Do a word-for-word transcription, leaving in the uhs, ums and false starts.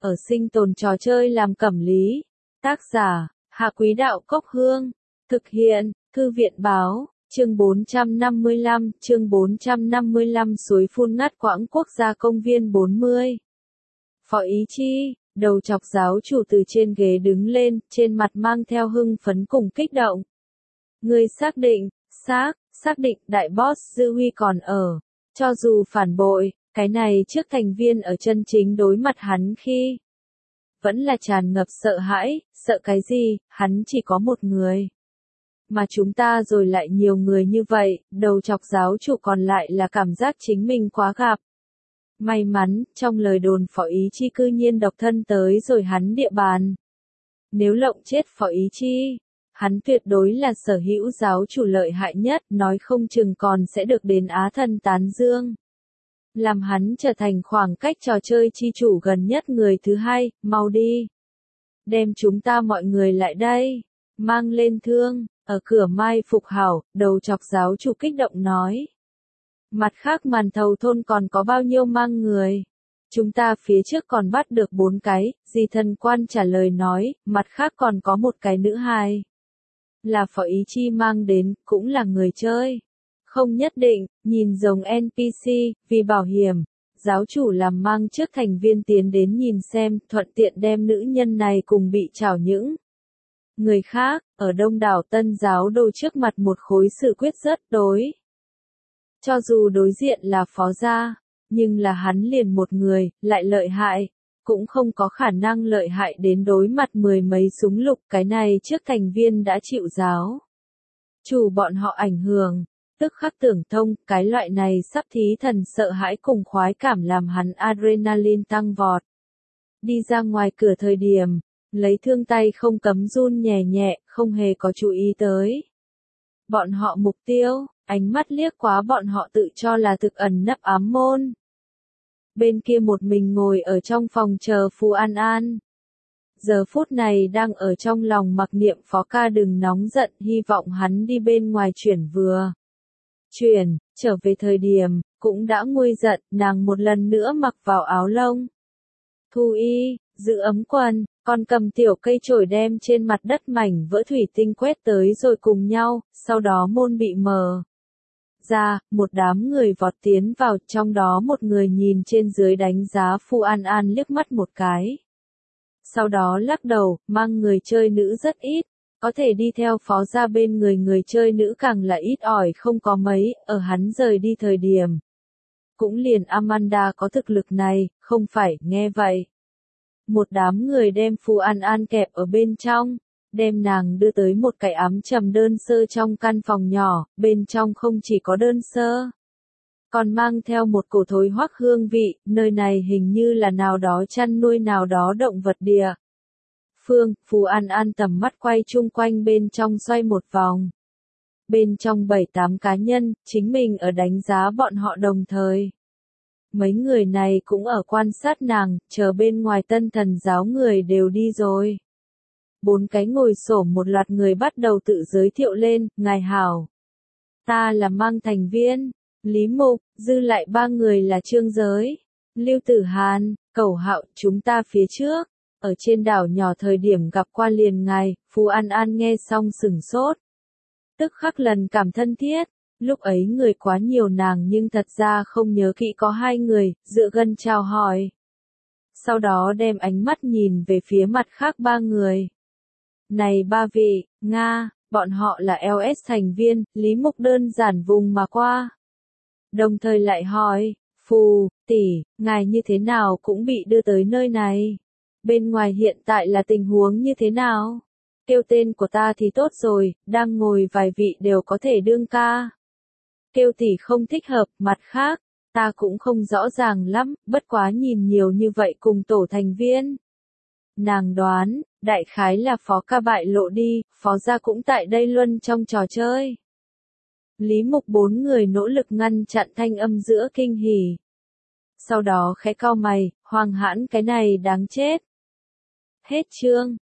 ở sinh tồn trò chơi làm cẩm lý. Tác giả, Hạ Quý Đạo Cốc Hương. Thực hiện, Thư viện Báo. Chương bốn trăm năm mươi lăm, chương bốn trăm năm mươi lăm suối phun ngắt quãng quốc gia công viên bốn mươi. Phó Ý Chi, đầu chọc giáo chủ từ trên ghế đứng lên, trên mặt mang theo hưng phấn cùng kích động. Ngươi xác định, xác, xác định đại boss Dư Huy còn ở. Cho dù phản bội, cái này trước thành viên ở chân chính đối mặt hắn khi vẫn là tràn ngập sợ hãi, sợ cái gì, hắn chỉ có một người. Mà chúng ta rồi lại nhiều người như vậy, đầu chọc giáo chủ còn lại là cảm giác chính mình quá gặp. May mắn, trong lời đồn Phó Ý Chi cư nhiên độc thân tới rồi hắn địa bàn. Nếu lộng chết Phó Ý Chi, hắn tuyệt đối là sở hữu giáo chủ lợi hại nhất, nói không chừng còn sẽ được đến Á Thần tán dương. Làm hắn trở thành khoảng cách trò chơi chi chủ gần nhất người thứ hai, mau đi. Đem chúng ta mọi người lại đây, mang lên thương, ở cửa mai phục hảo, đầu chọc giáo chủ kích động nói. Mặt khác màn thầu thôn còn có bao nhiêu mang người? Chúng ta phía trước còn bắt được bốn cái, dì thần quan trả lời nói, mặt khác còn có một cái nữ hài. Là Phó Ý Chi mang đến, cũng là người chơi. Không nhất định, nhìn giống en pê xê, vì bảo hiểm. Giáo chủ làm mang trước thành viên tiến đến nhìn xem, thuận tiện đem nữ nhân này cùng bị trảo những người khác, ở đông đảo tân giáo đô trước mặt một khối sự quyết rất đối. Cho dù đối diện là phó gia, nhưng là hắn liền một người, lại lợi hại, cũng không có khả năng lợi hại đến đối mặt mười mấy súng lục, cái này trước thành viên đã chịu giáo chủ bọn họ ảnh hưởng, tức khắc tưởng thông, cái loại này sắp thí thần sợ hãi cùng khoái cảm làm hắn adrenaline tăng vọt. Đi ra ngoài cửa thời điểm, lấy thương tay không cấm run nhẹ nhẹ, không hề có chú ý tới bọn họ mục tiêu, ánh mắt liếc quá bọn họ tự cho là thực ẩn nấp ám môn. Bên kia một mình ngồi ở trong phòng chờ Phù An An. Giờ phút này đang ở trong lòng mặc niệm Phó ca đừng nóng giận, hy vọng hắn đi bên ngoài chuyển vừa. Chuyển, trở về thời điểm, cũng đã nguôi giận, nàng một lần nữa mặc vào áo lông. Thu y, giữ ấm quần, còn cầm tiểu cây chổi đem trên mặt đất mảnh vỡ thủy tinh quét tới rồi cùng nhau, sau đó môn bị mờ ra, một đám người vọt tiến vào, trong đó một người nhìn trên dưới đánh giá Phù An An liếc mắt một cái. Sau đó lắc đầu, mang người chơi nữ rất ít, có thể đi theo phó ra bên người người chơi nữ càng là ít ỏi không có mấy, ở hắn rời đi thời điểm. Cũng liền Amanda có thực lực này, không phải, nghe vậy. Một đám người đem Phù An An kẹp ở bên trong, đem nàng đưa tới một cái ám trầm đơn sơ trong căn phòng nhỏ, bên trong không chỉ có đơn sơ, còn mang theo một cổ thối hoắc hương vị, nơi này hình như là nào đó chăn nuôi nào đó động vật địa. Phương, Phù An An tầm mắt quay chung quanh bên trong xoay một vòng. Bên trong bảy tám cá nhân, chính mình ở đánh giá bọn họ đồng thời. Mấy người này cũng ở quan sát nàng, chờ bên ngoài tân thần giáo người đều đi rồi. Bốn cái ngồi xổm một loạt người bắt đầu tự giới thiệu lên, ngài hảo. Ta là mang thành viên, Lý Mục, dư lại ba người là Trương Giới, Lưu Tử Hàn, Cẩu Hạo, chúng ta phía trước. Ở trên đảo nhỏ thời điểm gặp qua liền ngài, Phù An An nghe xong sửng sốt. Tức khắc lần cảm thân thiết, lúc ấy người quá nhiều nàng nhưng thật ra không nhớ kỹ có hai người, dựa gần chào hỏi. Sau đó đem ánh mắt nhìn về phía mặt khác ba người. Này ba vị, Nga, bọn họ là lờ ét thành viên, Lý Mục đơn giản vùng mà qua. Đồng thời lại hỏi, Phù, tỷ, ngài như thế nào cũng bị đưa tới nơi này. Bên ngoài hiện tại là tình huống như thế nào? Kêu tên của ta thì tốt rồi, đang ngồi vài vị đều có thể đương ca. Kêu tỷ không thích hợp, mặt khác, ta cũng không rõ ràng lắm, bất quá nhìn nhiều như vậy cùng tổ thành viên. Nàng đoán, đại khái là phó ca bại lộ đi, phó gia cũng tại đây luân trong trò chơi. Lý Mục bốn người nỗ lực ngăn chặn thanh âm giữa kinh hỉ. Sau đó khẽ cau mày, Hoàng Hãn cái này đáng chết. Hết chương.